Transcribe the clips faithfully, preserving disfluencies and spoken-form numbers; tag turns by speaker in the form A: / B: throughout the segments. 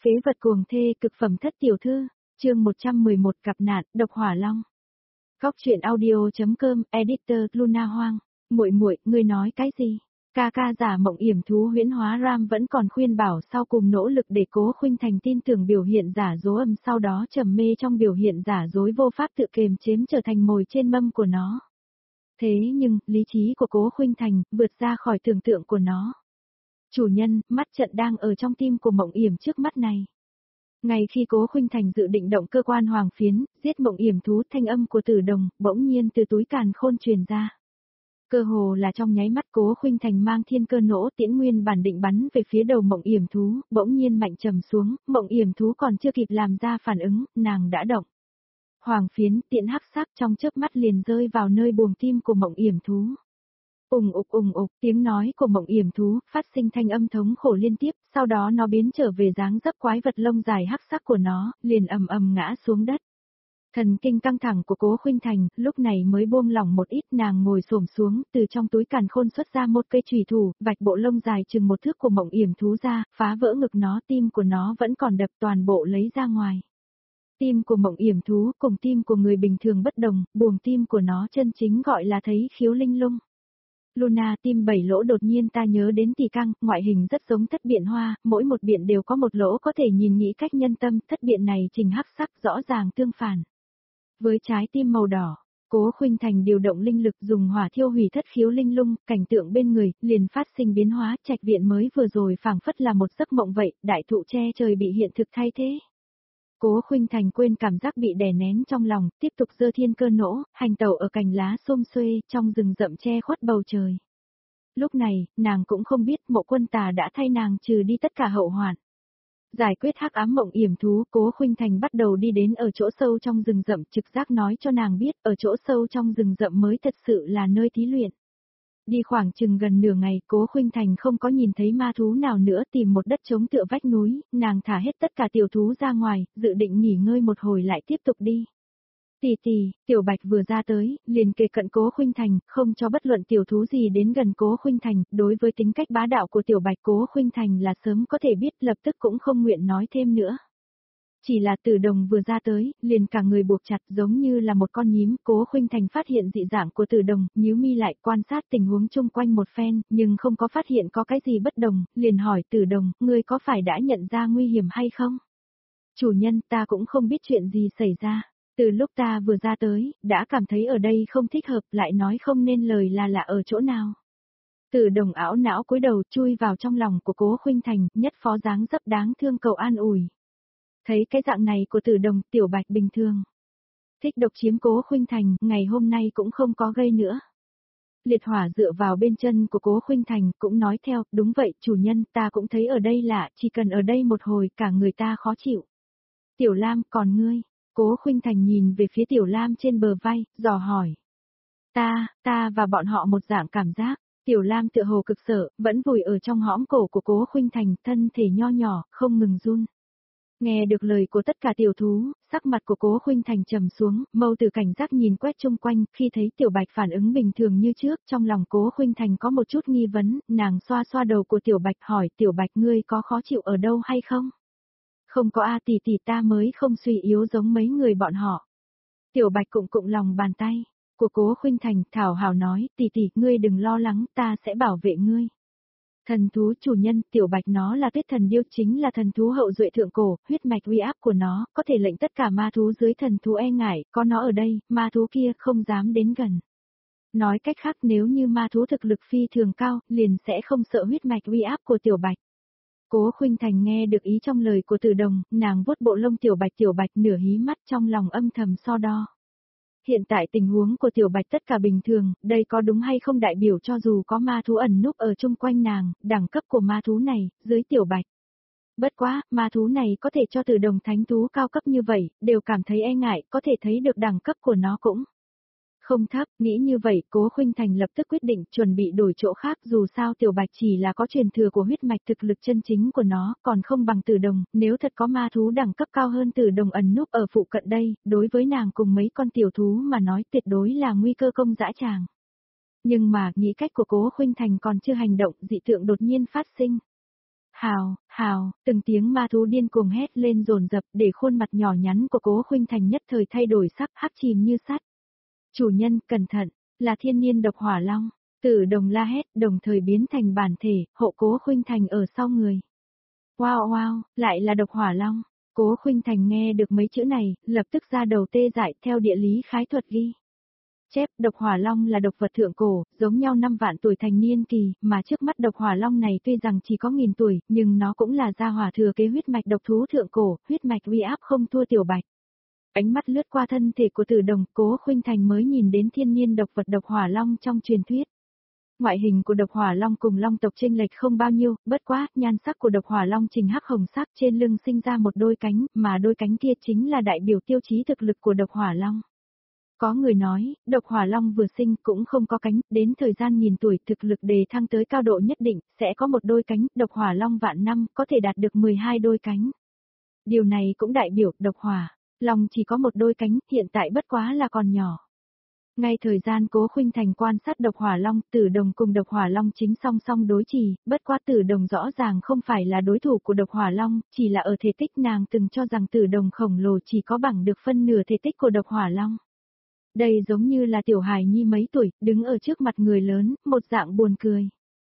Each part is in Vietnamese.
A: Phế vật cuồng thê cực phẩm thất tiểu thư, chương một trăm mười một gặp nạn, độc hỏa long. Góc truyện audio.com, editor Luna Hoang. Muội muội, ngươi nói cái gì? Ca ca giả mộng yểm thú huyễn hóa Ram vẫn còn khuyên bảo sau cùng nỗ lực để Cố Khuynh Thành tin tưởng biểu hiện giả dối âm, sau đó trầm mê trong biểu hiện giả dối vô pháp tự kiềm chế trở thành mồi trên mâm của nó. Thế nhưng, lý trí của Cố Khuynh Thành vượt ra khỏi tưởng tượng của nó. Chủ nhân, mắt trận đang ở trong tim của mộng yểm trước mắt này. Ngay khi Cố Khuynh Thành dự định động cơ quan hoàng phiến, giết mộng yểm thú, thanh âm của Tử Đồng bỗng nhiên từ túi càn khôn truyền ra. Cơ hồ là trong nháy mắt, Cố Khuynh Thành mang thiên cơ nỗ tiễn nguyên bản định bắn về phía đầu mộng yểm thú, bỗng nhiên mạnh trầm xuống, mộng yểm thú còn chưa kịp làm ra phản ứng, nàng đã động. Hoàng phiến tiễn hắc sắc trong chớp mắt liền rơi vào nơi buồng tim của mộng yểm thú. Ùng ục ùng ục, tiếng nói của mộng yểm thú phát sinh thanh âm thống khổ liên tiếp, sau đó nó biến trở về dáng dấp quái vật lông dài hắc sắc của nó, liền ầm ầm ngã xuống đất. Thần kinh căng thẳng của Cố Khuynh Thành lúc này mới buông lỏng một ít, nàng ngồi xổm xuống, từ trong túi càn khôn xuất ra một cây chùy thủ, vạch bộ lông dài chừng một thước của mộng yểm thú ra, phá vỡ ngực nó, tim của nó vẫn còn đập, toàn bộ lấy ra ngoài. Tim của mộng yểm thú cùng tim của người bình thường bất đồng, buồng tim của nó chân chính gọi là thấy khiếu linh lung. Luna, tim bảy lỗ, đột nhiên ta nhớ đến tỷ căng, ngoại hình rất giống thất biện hoa, mỗi một biện đều có một lỗ có thể nhìn nghĩ cách nhân tâm, thất biện này trình hắc sắc rõ ràng tương phản. Với trái tim màu đỏ, Cố Khuynh Thành điều động linh lực dùng hỏa thiêu hủy thất khiếu linh lung, cảnh tượng bên người liền phát sinh biến hóa, trạch viện mới vừa rồi phảng phất là một giấc mộng vậy, đại thụ che trời bị hiện thực thay thế. Cố Khuynh Thành quên cảm giác bị đè nén trong lòng, tiếp tục giơ thiên cơ nỗ, hành tẩu ở cành lá xum xuê, trong rừng rậm che khuất bầu trời. Lúc này, nàng cũng không biết Mộ Quân Tà đã thay nàng trừ đi tất cả hậu hoạn. Giải quyết hắc ám mộng yểm thú, Cố Khuynh Thành bắt đầu đi đến ở chỗ sâu trong rừng rậm, trực giác nói cho nàng biết, ở chỗ sâu trong rừng rậm mới thật sự là nơi thí luyện. Đi khoảng chừng gần nửa ngày, Cố Khuynh Thành không có nhìn thấy ma thú nào nữa, tìm một đất trống tựa vách núi, nàng thả hết tất cả tiểu thú ra ngoài, dự định nghỉ ngơi một hồi lại tiếp tục đi. Tì tì, Tiểu Bạch vừa ra tới, liền kề cận Cố Khuynh Thành, không cho bất luận tiểu thú gì đến gần Cố Khuynh Thành, đối với tính cách bá đạo của Tiểu Bạch Cố Khuynh Thành là sớm có thể biết, lập tức cũng không nguyện nói thêm nữa. Chỉ là Tử Đồng vừa ra tới, liền cả người buộc chặt giống như là một con nhím, Cố Khuynh Thành phát hiện dị dạng của Tử Đồng, nhíu mi lại quan sát tình huống chung quanh một phen, nhưng không có phát hiện có cái gì bất đồng, liền hỏi Tử Đồng, ngươi có phải đã nhận ra nguy hiểm hay không? Chủ nhân, ta cũng không biết chuyện gì xảy ra. Từ lúc ta vừa ra tới, đã cảm thấy ở đây không thích hợp, lại nói không nên lời là lạ ở chỗ nào. Tử Đồng ảo não cúi đầu chui vào trong lòng của Cố Khuynh Thành, nhất phó dáng dấp đáng thương cầu an ủi. Thấy cái dạng này của Tử Đồng, Tiểu Bạch bình thường. Thích độc chiếm Cố Khuynh Thành, ngày hôm nay cũng không có gây nữa. Liệt hỏa dựa vào bên chân của Cố Khuynh Thành, cũng nói theo, đúng vậy, chủ nhân, ta cũng thấy ở đây lạ, chỉ cần ở đây một hồi, cả người ta khó chịu. Tiểu Lam, còn ngươi? Cố Khuynh Thành nhìn về phía Tiểu Lam trên bờ vai, dò hỏi. Ta, ta và bọn họ một dạng cảm giác. Tiểu Lam tựa hồ cực sợ, vẫn vùi ở trong hõm cổ của Cố Khuynh Thành, thân thể nho nhỏ, không ngừng run. Nghe được lời của tất cả tiểu thú, sắc mặt của Cố Khuynh Thành trầm xuống, mâu từ cảnh giác nhìn quét chung quanh, khi thấy Tiểu Bạch phản ứng bình thường như trước, trong lòng Cố Khuynh Thành có một chút nghi vấn, nàng xoa xoa đầu của Tiểu Bạch hỏi, Tiểu Bạch ngươi có khó chịu ở đâu hay không? Không có a tỷ tỷ, ta mới không suy yếu giống mấy người bọn họ. Tiểu Bạch cụng cụng lòng bàn tay của Cố Khuynh Thành, thảo hào nói, tỷ tỷ, ngươi đừng lo lắng, ta sẽ bảo vệ ngươi. Thần thú chủ nhân, Tiểu Bạch nó là Tuyết Thần Điêu, chính là thần thú hậu duệ thượng cổ, huyết mạch uy áp của nó, có thể lệnh tất cả ma thú dưới thần thú e ngại, có nó ở đây, ma thú kia không dám đến gần. Nói cách khác, nếu như ma thú thực lực phi thường cao, liền sẽ không sợ huyết mạch uy áp của Tiểu Bạch. Cố Khuynh Thành nghe được ý trong lời của Tử Đồng, nàng vuốt bộ lông Tiểu Bạch, Tiểu Bạch nửa hí mắt trong lòng âm thầm so đo. Hiện tại tình huống của Tiểu Bạch tất cả bình thường, đây có đúng hay không đại biểu cho dù có ma thú ẩn núp ở chung quanh nàng, đẳng cấp của ma thú này, dưới Tiểu Bạch. Bất quá, ma thú này có thể cho Tử Đồng thánh thú cao cấp như vậy, đều cảm thấy e ngại, có thể thấy được đẳng cấp của nó cũng không thấp, nghĩ như vậy, Cố Khuynh Thành lập tức quyết định chuẩn bị đổi chỗ khác, dù sao Tiểu Bạch chỉ là có truyền thừa của huyết mạch thực lực chân chính của nó, còn không bằng Tử Đồng, nếu thật có ma thú đẳng cấp cao hơn Tử Đồng ẩn núp ở phụ cận đây, đối với nàng cùng mấy con tiểu thú mà nói tuyệt đối là nguy cơ công dã tràng. Nhưng mà, nghĩ cách của Cố Khuynh Thành còn chưa hành động, dị tượng đột nhiên phát sinh. Hào, hào, từng tiếng ma thú điên cuồng hét lên dồn dập để khuôn mặt nhỏ nhắn của Cố Khuynh Thành nhất thời thay đổi sắc hắc chìm như sắt. Chủ nhân, cẩn thận, là thiên niên độc hỏa long. Tử Đồng la hét, đồng thời biến thành bản thể, hộ Cố Khuynh Thành ở sau người. Wow wow, lại là độc hỏa long. Cố Khuynh Thành nghe được mấy chữ này, lập tức ra đầu tê dại theo địa lý khái thuật ghi. Chép, độc hỏa long là độc vật thượng cổ, giống nhau năm vạn tuổi thành niên kỳ, mà trước mắt độc hỏa long này tuy rằng chỉ có nghìn tuổi, nhưng nó cũng là gia hỏa thừa kế huyết mạch độc thú thượng cổ, huyết mạch uy áp không thua tiểu bạch. Ánh mắt lướt qua thân thể của Tử Đồng, Cố Khuynh Thành mới nhìn đến thiên niên độc vật độc hỏa long trong truyền thuyết. Ngoại hình của độc hỏa long cùng long tộc chênh lệch không bao nhiêu, bất quá, nhan sắc của độc hỏa long trình hắc hồng sắc trên lưng sinh ra một đôi cánh, mà đôi cánh kia chính là đại biểu tiêu chí thực lực của độc hỏa long. Có người nói, độc hỏa long vừa sinh cũng không có cánh, đến thời gian nghìn tuổi thực lực đề thăng tới cao độ nhất định, sẽ có một đôi cánh, độc hỏa long vạn năm có thể đạt được mười hai đôi cánh. Điều này cũng đại biểu độc hỏa long chỉ có một đôi cánh, hiện tại bất quá là còn nhỏ. Ngay thời gian Cố Khuynh Thành quan sát độc hỏa long, Tử Đồng cùng độc hỏa long chính song song đối trì, bất quá Tử Đồng rõ ràng không phải là đối thủ của độc hỏa long, chỉ là ở thể tích nàng từng cho rằng Tử Đồng khổng lồ chỉ có bằng được phân nửa thể tích của độc hỏa long. Đây giống như là tiểu hài nhi mấy tuổi, đứng ở trước mặt người lớn, một dạng buồn cười.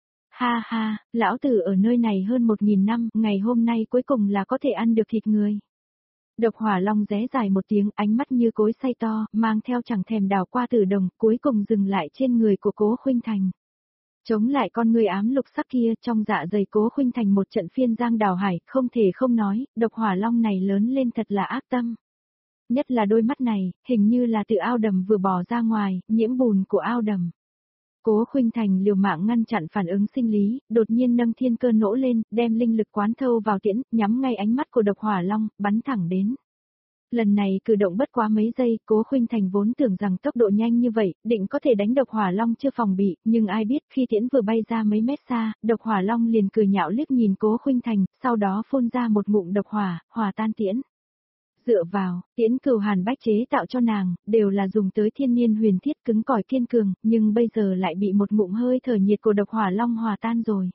A: Ha ha, lão tử ở nơi này hơn một nghìn năm, ngày hôm nay cuối cùng là có thể ăn được thịt người. Độc hỏa long ré dài một tiếng, ánh mắt như cối xay to, mang theo chẳng thèm đảo qua Tử Đồng, cuối cùng dừng lại trên người của Cố Khuynh Thành. Chống lại con người ám lục sắc kia, trong dạ dày Cố Khuynh Thành một trận phiên giang đảo hải, không thể không nói, độc hỏa long này lớn lên thật là ác tâm. Nhất là đôi mắt này, hình như là từ ao đầm vừa bò ra ngoài, nhiễm bùn của ao đầm. Cố Khuynh Thành liều mạng ngăn chặn phản ứng sinh lý, đột nhiên nâng thiên cơ nỗ lên, đem linh lực quán thâu vào tiễn, nhắm ngay ánh mắt của độc hỏa long, bắn thẳng đến. Lần này cử động bất quá mấy giây, Cố Khuynh Thành vốn tưởng rằng tốc độ nhanh như vậy, định có thể đánh độc hỏa long chưa phòng bị, nhưng ai biết khi tiễn vừa bay ra mấy mét xa, độc hỏa long liền cười nhạo liếc nhìn Cố Khuynh Thành, sau đó phun ra một ngụm độc hỏa, hòa tan tiễn. Dựa vào, tiễn Cửu Hàn Bách chế tạo cho nàng, đều là dùng tới thiên niên huyền thiết cứng cỏi kiên cường, nhưng bây giờ lại bị một ngụm hơi thở nhiệt của độc hỏa long hòa tan rồi.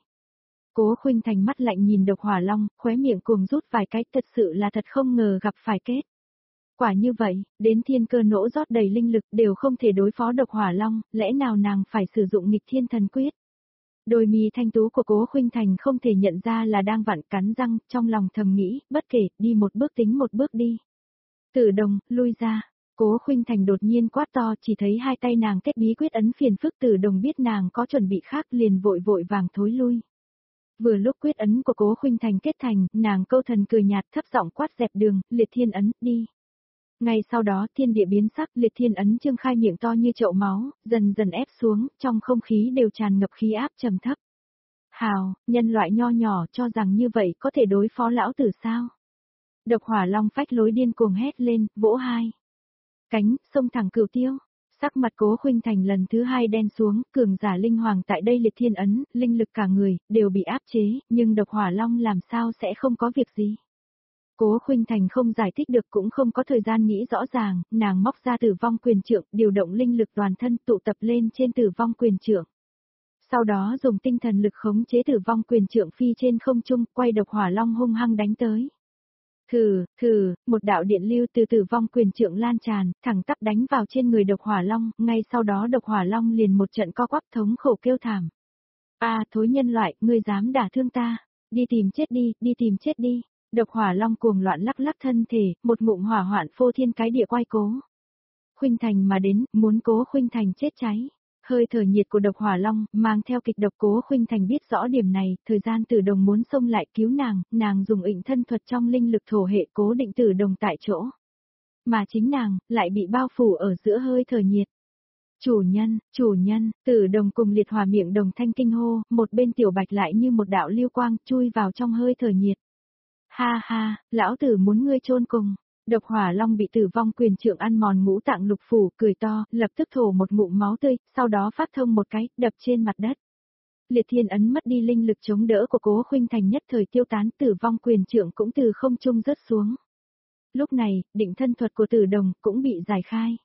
A: Cố Khuynh Thành mắt lạnh nhìn độc hỏa long, khóe miệng cuồng rút vài cái, thật sự là thật không ngờ gặp phải kết. Quả như vậy, đến thiên cơ nỗ rót đầy linh lực đều không thể đối phó độc hỏa long, lẽ nào nàng phải sử dụng nghịch thiên thần quyết. Đôi mi thanh tú của Cố Khuynh Thành không thể nhận ra là đang vặn cắn răng, trong lòng thầm nghĩ, bất kể, đi một bước tính một bước đi. Tử Đồng, lui ra. Cố Khuynh Thành đột nhiên quát to, chỉ thấy hai tay nàng kết bí quyết ấn phiền phức. Tử Đồng biết nàng có chuẩn bị khác liền vội vội vàng thối lui. Vừa lúc quyết ấn của Cố Khuynh Thành kết thành, nàng câu thần cười nhạt thấp giọng quát dẹp đường, liệt thiên ấn, đi. Ngay sau đó thiên địa biến sắc, liệt thiên ấn trương khai miệng to như chậu máu, dần dần ép xuống, trong không khí đều tràn ngập khí áp trầm thấp. Hào, nhân loại nho nhỏ cho rằng như vậy có thể đối phó lão tử sao? Độc hỏa long phách lối điên cuồng hét lên, vỗ hai cánh, xông thẳng Cửu Tiêu. Sắc mặt Cố Khuynh Thành lần thứ hai đen xuống, cường giả linh hoàng tại đây liệt thiên ấn, linh lực cả người, đều bị áp chế, nhưng độc hỏa long làm sao sẽ không có việc gì. Cố Khuynh Thành không giải thích được cũng không có thời gian nghĩ rõ ràng, nàng móc ra Tử Vong Quyền Trượng, điều động linh lực toàn thân tụ tập lên trên Tử Vong Quyền Trượng. Sau đó dùng tinh thần lực khống chế Tử Vong Quyền Trượng phi trên không trung, quay độc hỏa long hung hăng đánh tới. Thử, thử, một đạo điện lưu từ Tử Vong Quyền Trượng lan tràn, thẳng tắp đánh vào trên người độc hỏa long, ngay sau đó độc hỏa long liền một trận co quắp thống khổ kêu thảm. A, thối nhân loại, ngươi dám đả thương ta, đi tìm chết đi, đi tìm chết đi. Độc hỏa long cuồng loạn lắc lắc thân thể, một ngụm hỏa hoạn phô thiên cái địa quay Cố Khuynh Thành mà đến, muốn Cố Khuynh Thành chết cháy. Hơi thở nhiệt của độc hỏa long, mang theo kịch độc. Cố Khuynh Thành biết rõ điểm này, thời gian Tử Đồng muốn xông lại cứu nàng, nàng dùng ịnh thân thuật trong linh lực thổ hệ cố định Tử Đồng tại chỗ. Mà chính nàng, lại bị bao phủ ở giữa hơi thở nhiệt. Chủ nhân, chủ nhân, Tử Đồng cùng liệt hỏa miệng đồng thanh kinh hô, một bên tiểu bạch lại như một đạo lưu quang, chui vào trong hơi thở nhiệt. Ha ha, lão tử muốn ngươi chôn cùng. Độc hỏa long bị Tử Vong Quyền Trượng ăn mòn ngũ tạng lục phủ, cười to, lập tức thổ một ngụm máu tươi, sau đó phát thông một cái, đập trên mặt đất. Liệt thiên ấn mất đi linh lực chống đỡ của Cố Khuynh Thành nhất thời tiêu tán, Tử Vong Quyền Trượng cũng từ không trung rớt xuống. Lúc này, định thân thuật của Tử Đồng cũng bị giải khai.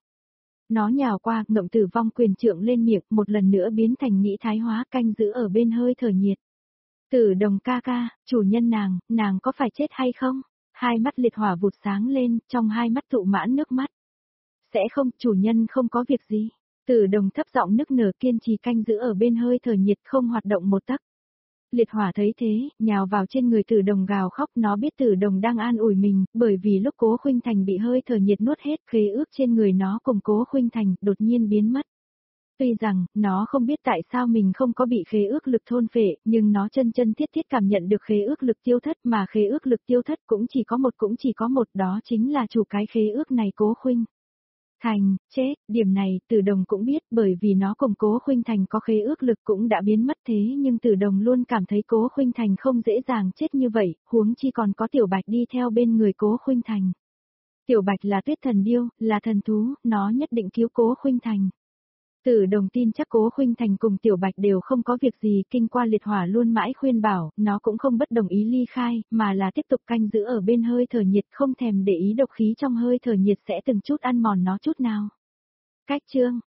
A: Nó nhào qua, ngậm Tử Vong Quyền Trượng lên miệng, một lần nữa biến thành nghĩ thái hóa, canh giữ ở bên hơi thở nhiệt. Tử Đồng ca ca, chủ nhân nàng, nàng có phải chết hay không? Hai mắt liệt hỏa vụt sáng lên, trong hai mắt tụ mãn nước mắt. Sẽ không, chủ nhân không có việc gì. Tử Đồng thấp giọng nức nở kiên trì canh giữ ở bên hơi thở nhiệt không hoạt động một tấc. Liệt hỏa thấy thế, nhào vào trên người Tử Đồng gào khóc, nó biết Tử Đồng đang an ủi mình, bởi vì lúc Cố Khuynh Thành bị hơi thở nhiệt nuốt hết, khế ước trên người nó cùng Cố Khuynh Thành đột nhiên biến mất. Tuy rằng, nó không biết tại sao mình không có bị khế ước lực thôn phệ, nhưng nó chân chân thiết thiết cảm nhận được khế ước lực tiêu thất, mà khế ước lực tiêu thất cũng chỉ có một cũng chỉ có một, đó chính là chủ cái khế ước này Cố Khuynh Thành, chết, điểm này Tử Đồng cũng biết, bởi vì nó cùng Cố Khuynh Thành có khế ước lực cũng đã biến mất, thế nhưng Tử Đồng luôn cảm thấy Cố Khuynh Thành không dễ dàng chết như vậy, huống chi còn có Tiểu Bạch đi theo bên người Cố Khuynh Thành. Tiểu Bạch là tuyết thần điêu, là thần thú, nó nhất định cứu Cố Khuynh Thành. Tử Đồng tin chắc Cố Khuynh Thành cùng Tiểu Bạch đều không có việc gì, kinh qua liệt hỏa luôn mãi khuyên bảo, nó cũng không bất đồng ý ly khai, mà là tiếp tục canh giữ ở bên hơi thở nhiệt, không thèm để ý độc khí trong hơi thở nhiệt sẽ từng chút ăn mòn nó chút nào. Cách chương